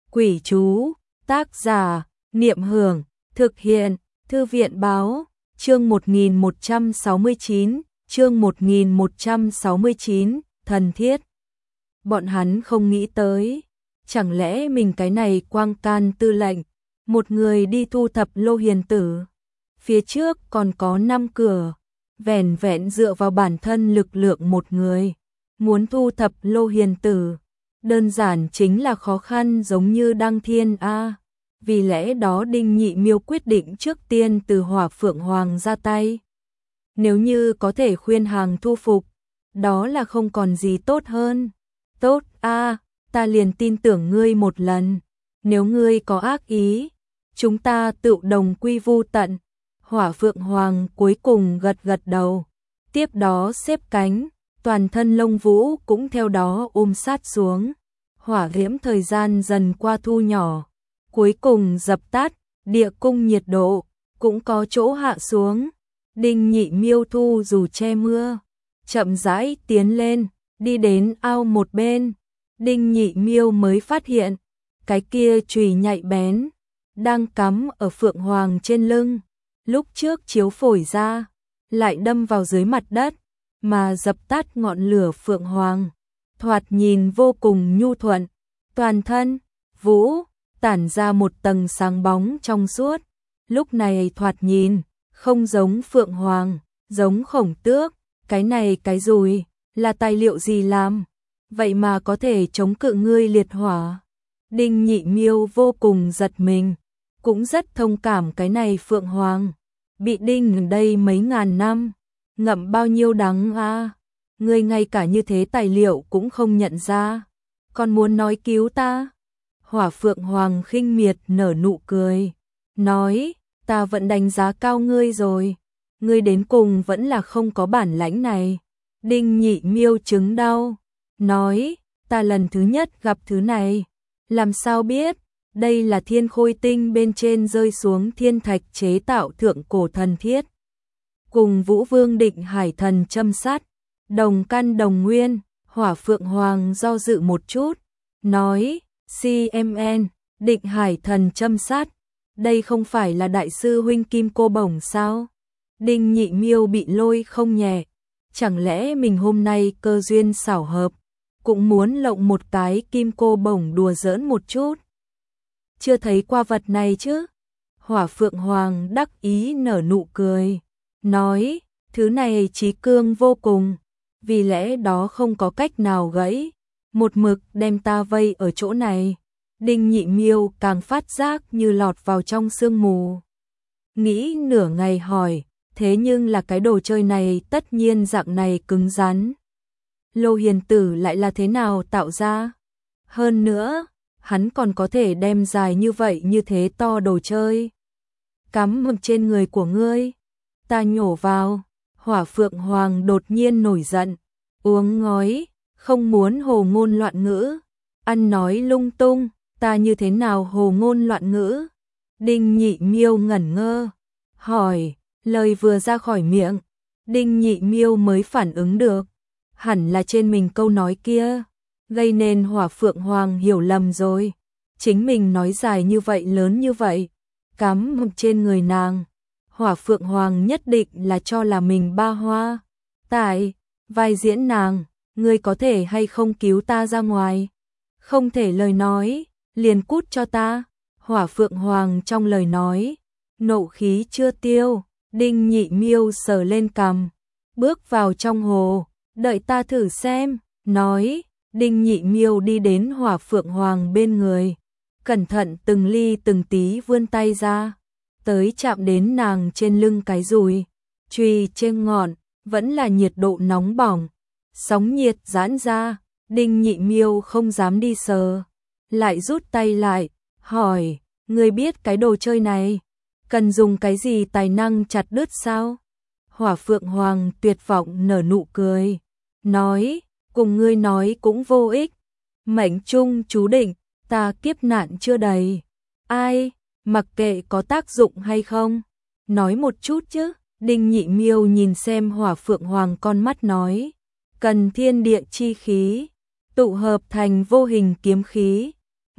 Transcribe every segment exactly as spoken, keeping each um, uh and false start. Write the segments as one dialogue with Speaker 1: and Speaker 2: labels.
Speaker 1: Quỷ chú, tác giả, Niệm Hưởng, thực hiện, Thư viện báo, chương một nghìn một trăm sáu mươi chín, chương một nghìn một trăm sáu mươi chín, thần thiết. Bọn hắn không nghĩ tới, chẳng lẽ mình cái này quang can tư lệnh, một người đi thu thập Lô Hiền Tử. Phía trước còn có năm cửa, vẻn vẹn dựa vào bản thân lực lượng một người, muốn thu thập Lô Hiền Tử. Đơn giản chính là khó khăn giống như đăng thiên a. Vì lẽ đó Đinh Nhị Miêu quyết định trước tiên từ Hỏa Phượng Hoàng ra tay. Nếu như có thể khuyên hàng thu phục, đó là không còn gì tốt hơn. Tốt a, ta liền tin tưởng ngươi một lần. Nếu ngươi có ác ý, chúng ta tự đồng quy vu tận. Hỏa Phượng Hoàng cuối cùng gật gật đầu, tiếp đó xếp cánh, toàn thân lông vũ cũng theo đó ôm sát xuống. Hỏa diễm thời gian dần qua thu nhỏ, cuối cùng dập tắt, địa cung nhiệt độ cũng có chỗ hạ xuống. Đinh Nhị Miêu thu dù che mưa, chậm rãi tiến lên, đi đến ao một bên. Đinh Nhị Miêu mới phát hiện, cái kia chùy nhạy bén đang cắm ở Phượng Hoàng trên lưng, lúc trước chiếu phổi ra, lại đâm vào dưới mặt đất, mà dập tắt ngọn lửa Phượng Hoàng. Thoạt nhìn vô cùng nhu thuận, toàn thân vũ tản ra một tầng sáng bóng trong suốt. Lúc này thoạt nhìn không giống Phượng Hoàng, giống Khổng Tước. Cái này cái dùi là tài liệu gì làm, vậy mà có thể chống cự ngươi liệt hỏa. Đinh Nhị Miêu vô cùng giật mình, cũng rất thông cảm cái này Phượng Hoàng, bị đinh ở đây mấy ngàn năm, ngậm bao nhiêu đắng a. Ngươi ngay cả như thế tài liệu cũng không nhận ra, còn muốn nói cứu ta. Hỏa Phượng Hoàng khinh miệt nở nụ cười, nói, ta vẫn đánh giá cao ngươi rồi, ngươi đến cùng vẫn là không có bản lãnh này. Đinh Nhị Miêu chứng đau, nói, ta lần thứ nhất gặp thứ này, làm sao biết, đây là thiên khôi tinh bên trên rơi xuống thiên thạch chế tạo thượng cổ thần thiết. Cùng Vũ Vương Định Hải thần châm sát, đồng căn đồng nguyên. Hỏa Phượng Hoàng do dự một chút, nói, xê em en, Định Hải thần châm sát, đây không phải là đại sư huynh Kim Cô Bổng sao? Đinh Nhị Miêu bị lôi không nhẹ, chẳng lẽ mình hôm nay cơ duyên xảo hợp, cũng muốn lộng một cái Kim Cô Bổng đùa giỡn một chút. Chưa thấy qua vật này chứ? Hỏa Phượng Hoàng đắc ý nở nụ cười, nói, thứ này chí cương vô cùng, vì lẽ đó không có cách nào gãy, một mực đem ta vây ở chỗ này. Đinh Nhị Miêu càng phát giác như lọt vào trong sương mù. Nghĩ nửa ngày hỏi, thế nhưng là cái đồ chơi này tất nhiên dạng này cứng rắn. Lô Hiền Tử lại là thế nào tạo ra? Hơn nữa, hắn còn có thể đem dài như vậy như thế to đồ chơi cắm trên người của ngươi. Ta nhổ vào. Hỏa Phượng Hoàng đột nhiên nổi giận, uống ngói, không muốn hồ ngôn loạn ngữ, ăn nói lung tung, ta như thế nào hồ ngôn loạn ngữ? Đinh Nhị Miêu ngẩn ngơ, hỏi, lời vừa ra khỏi miệng, Đinh Nhị Miêu mới phản ứng được, hẳn là trên mình câu nói kia, gây nên Hỏa Phượng Hoàng hiểu lầm rồi, chính mình nói dài như vậy lớn như vậy, cắm trên người nàng. Hỏa Phượng Hoàng nhất định là cho là mình ba hoa. Tại, vai diễn nàng, ngươi có thể hay không cứu ta ra ngoài? Không thể lời nói, liền cút cho ta. Hỏa Phượng Hoàng trong lời nói, nộ khí chưa tiêu. Đinh Nhị Miêu sờ lên cằm, bước vào trong hồ, đợi ta thử xem, nói. Đinh Nhị Miêu đi đến Hỏa Phượng Hoàng bên người, cẩn thận từng ly từng tí vươn tay ra, tới chạm đến nàng trên lưng cái dùi, chùy trên ngọn, vẫn là nhiệt độ nóng bỏng, sóng nhiệt giãn ra. Đinh Nhị Miêu không dám đi sờ, lại rút tay lại, hỏi, ngươi biết cái đồ chơi này cần dùng cái gì tài năng chặt đứt sao? Hỏa Phượng Hoàng tuyệt vọng nở nụ cười, nói, cùng ngươi nói cũng vô ích, mệnh trung chú định, ta kiếp nạn chưa đầy. Ai? Mặc kệ có tác dụng hay không, nói một chút chứ. Đinh Nhị Miêu nhìn xem Hỏa Phượng Hoàng con mắt nói, cần thiên địa chi khí, tụ hợp thành vô hình kiếm khí,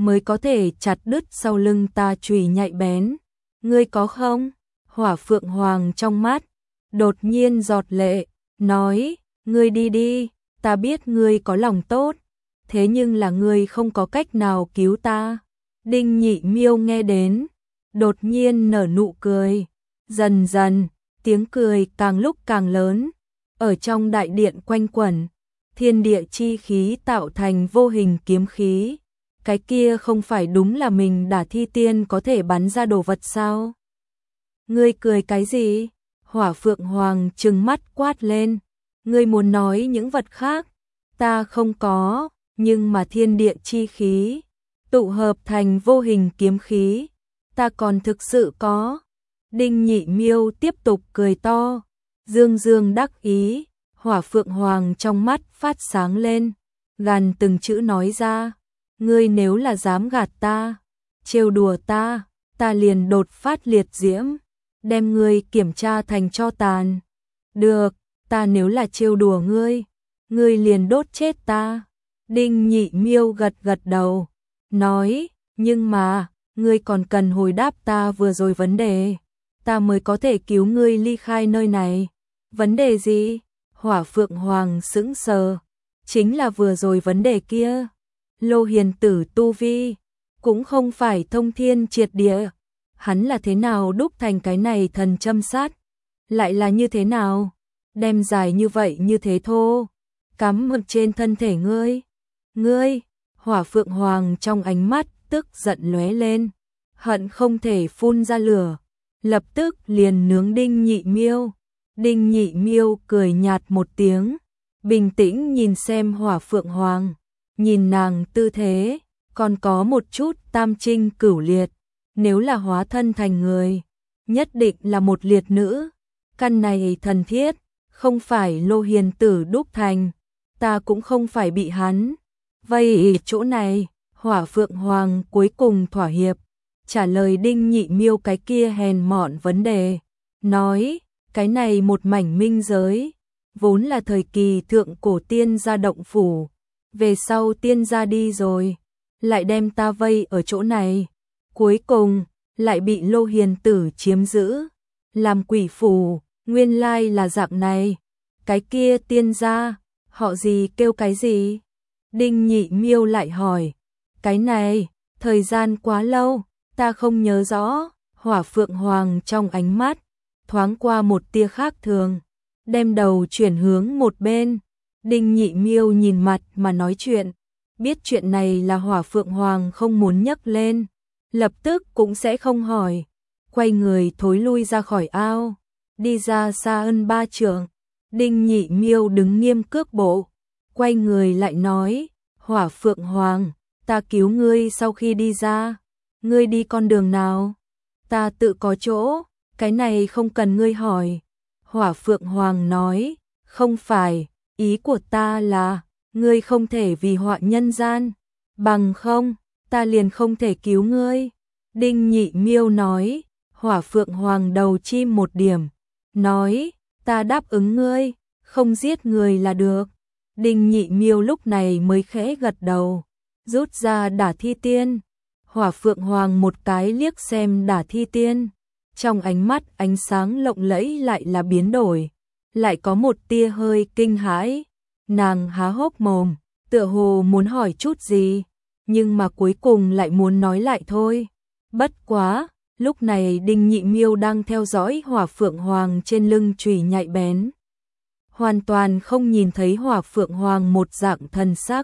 Speaker 1: mới có thể chặt đứt sau lưng ta chùy nhạy bén. Ngươi có không? Hỏa Phượng Hoàng trong mắt đột nhiên giọt lệ, nói, ngươi đi đi, ta biết ngươi có lòng tốt, thế nhưng là ngươi không có cách nào cứu ta. Đinh Nhị Miêu nghe đến, đột nhiên nở nụ cười, dần dần, tiếng cười càng lúc càng lớn, ở trong đại điện quanh quẩn, thiên địa chi khí tạo thành vô hình kiếm khí. Cái kia không phải đúng là mình đả thi tiên có thể bắn ra đồ vật sao? Ngươi cười cái gì? Hỏa Phượng Hoàng trừng mắt quát lên. Ngươi muốn nói những vật khác? Ta không có, nhưng mà thiên địa chi khí tụ hợp thành vô hình kiếm khí, ta còn thực sự có. Đinh Nhị Miêu tiếp tục cười to, dương dương đắc ý, Hỏa Phượng Hoàng trong mắt phát sáng lên, gằn từng chữ nói ra, ngươi nếu là dám gạt ta, trêu đùa ta, ta liền đột phát liệt diễm, đem ngươi kiểm tra thành tro tàn. Được, ta nếu là trêu đùa ngươi, ngươi liền đốt chết ta. Đinh Nhị Miêu gật gật đầu, nói, nhưng mà, ngươi còn cần hồi đáp ta vừa rồi vấn đề, ta mới có thể cứu ngươi ly khai nơi này. Vấn đề gì? Hỏa Phượng Hoàng sững sờ, chính là vừa rồi vấn đề kia. Lô Hiền Tử tu vi cũng không phải thông thiên triệt địa, hắn là thế nào đúc thành cái này thần châm sát, lại là như thế nào đem dài như vậy như thế thô cắm ở trên thân thể ngươi. Ngươi, Hỏa Phượng Hoàng trong ánh mắt tức giận lóe lên, hận không thể phun ra lửa, lập tức liền nướng Đinh Nhị Miêu. Đinh Nhị Miêu cười nhạt một tiếng, bình tĩnh nhìn xem Hỏa Phượng Hoàng, nhìn nàng tư thế, còn có một chút tam trinh cửu liệt, nếu là hóa thân thành người, nhất định là một liệt nữ. Căn này thần thiết, không phải Lô Hiền Tử đúc thành, ta cũng không phải bị hắn vây chỗ này. Hỏa Phượng Hoàng cuối cùng thỏa hiệp, trả lời Đinh Nhị Miêu cái kia hèn mọn vấn đề, nói, cái này một mảnh minh giới, vốn là thời kỳ thượng cổ tiên gia động phủ, về sau tiên gia đi rồi, lại đem ta vây ở chỗ này, cuối cùng lại bị Lô Hiền Tử chiếm giữ, làm quỷ phủ, nguyên lai là dạng này. Cái kia tiên gia, họ gì kêu cái gì? Đinh Nhị Miêu lại hỏi, cái này, thời gian quá lâu, ta không nhớ rõ. Hỏa Phượng Hoàng trong ánh mắt thoáng qua một tia khác thường, đem đầu chuyển hướng một bên. Đinh Nhị Miêu nhìn mặt mà nói chuyện, biết chuyện này là Hỏa Phượng Hoàng không muốn nhắc lên, lập tức cũng sẽ không hỏi, quay người thối lui ra khỏi ao, đi ra xa hơn ba trượng. Đinh Nhị Miêu đứng nghiêm cước bộ, quay người lại nói, Hỏa Phượng Hoàng, ta cứu ngươi sau khi đi ra, ngươi đi con đường nào? Ta tự có chỗ, cái này không cần ngươi hỏi. Hỏa Phượng Hoàng nói, không phải, ý của ta là, ngươi không thể vì họa nhân gian, bằng không, ta liền không thể cứu ngươi. Đinh Nhị Miêu nói, Hỏa Phượng Hoàng đầu chim một điểm, nói, ta đáp ứng ngươi, không giết người là được. Đinh Nhị Miêu lúc này mới khẽ gật đầu, rút ra đả thi tiên. Hỏa Phượng Hoàng một cái liếc xem đả thi tiên, trong ánh mắt ánh sáng lộng lẫy lại là biến đổi, lại có một tia hơi kinh hãi. Nàng há hốc mồm, tựa hồ muốn hỏi chút gì, nhưng mà cuối cùng lại muốn nói lại thôi. Bất quá, lúc này Đinh Nhị Miêu đang theo dõi Hỏa Phượng Hoàng trên lưng chùy nhạy bén, hoàn toàn không nhìn thấy Hỏa Phượng Hoàng một dạng thần sắc.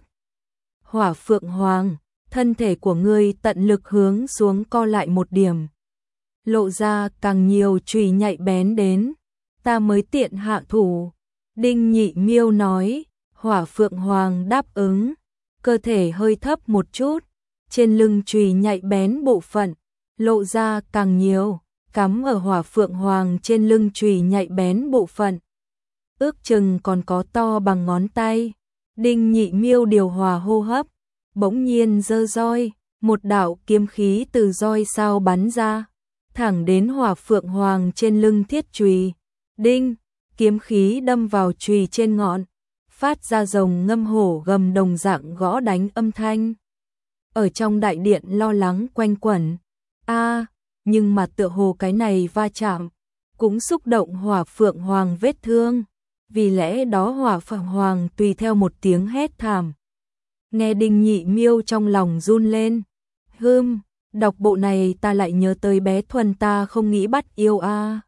Speaker 1: Hỏa Phượng Hoàng, thân thể của ngươi tận lực hướng xuống co lại một điểm, lộ ra càng nhiều chùy nhạy bén đến, ta mới tiện hạ thủ. Đinh Nhị Miêu nói. Hỏa Phượng Hoàng đáp ứng, cơ thể hơi thấp một chút, trên lưng chùy nhạy bén bộ phận lộ ra càng nhiều, cắm ở Hỏa Phượng Hoàng trên lưng chùy nhạy bén bộ phận, ước chừng còn có to bằng ngón tay. Đinh Nhị Miêu điều hòa hô hấp, bỗng nhiên giơ roi, một đạo kiếm khí từ roi sao bắn ra, thẳng đến Hỏa Phượng Hoàng trên lưng thiết chùy. Đinh, kiếm khí đâm vào chùy trên ngọn, phát ra rồng ngâm hổ gầm đồng dạng gõ đánh âm thanh. ở trong đại điện lo lắng quanh quẩn. A, nhưng mà tựa hồ cái này va chạm cũng xúc động Hỏa Phượng Hoàng vết thương, vì lẽ đó Hỏa Phượng Hoàng tùy theo một tiếng hét thảm. Nghe Đinh Nhị Miêu trong lòng run lên. Hừm, đọc bộ này ta lại nhớ tới bé Thuần ta không nghĩ bắt yêu a.